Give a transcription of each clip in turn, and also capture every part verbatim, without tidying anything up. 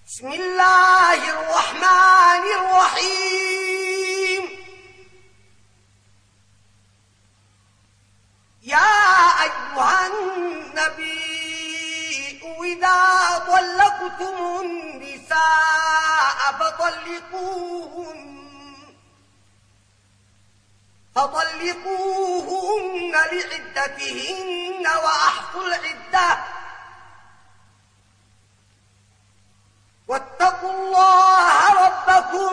بسم الله الرحمن الرحيم. يا أيها النبي إذا طلقتم النساء فطلقوهن فطلقوهن لعدتهن وأحصوا العدة واتقوا الله ربكم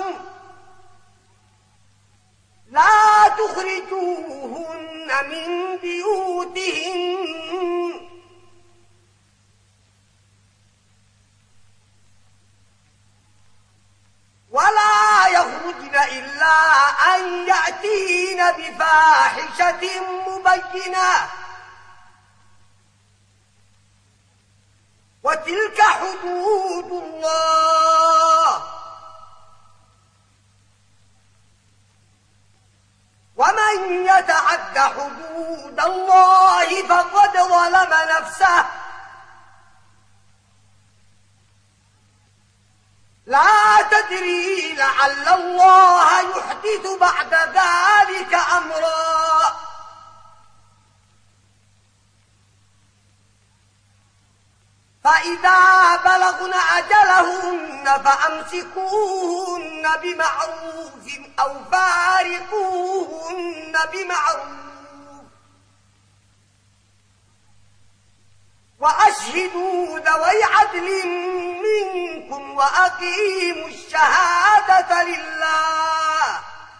لا تخرجوهن من بيوتهن ولا يخرجن إلا أن يأتين بفاحشة مبينة وتلك حدود الله ومن يتعد حدود الله فقد ظلم نفسه لا تدري لعل الله يحدث بعد ذلك أمرا فإذا بلغن أجلهن فأمسكوهن بمعروف أو فارقوهن بمعروف وأشهدوا ذوي عدل منكم وأقيموا الشهادة لله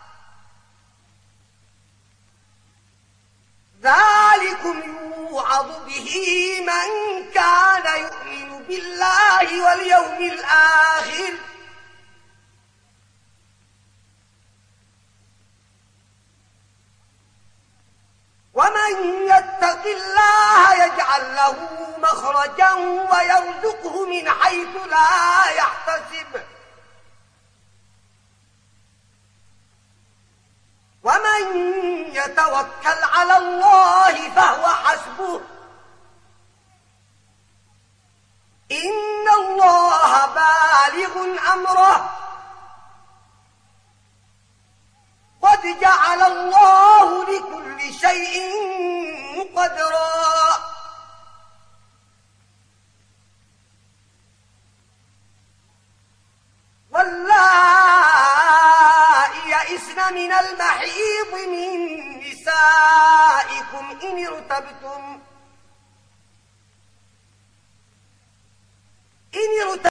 ذلكم يوعظ به من كان يؤمن بالله واليوم الآخر ومن يتق الله يجعل له مخرجا ويرزقه من حيث لا يحتسب ومن يتوكل على الله فهو حسبه إن الله بالغ أمره قد جعل الله لكل شيء قدرا واللائي يئسن من المحيض من نسائكم إن ارتبتم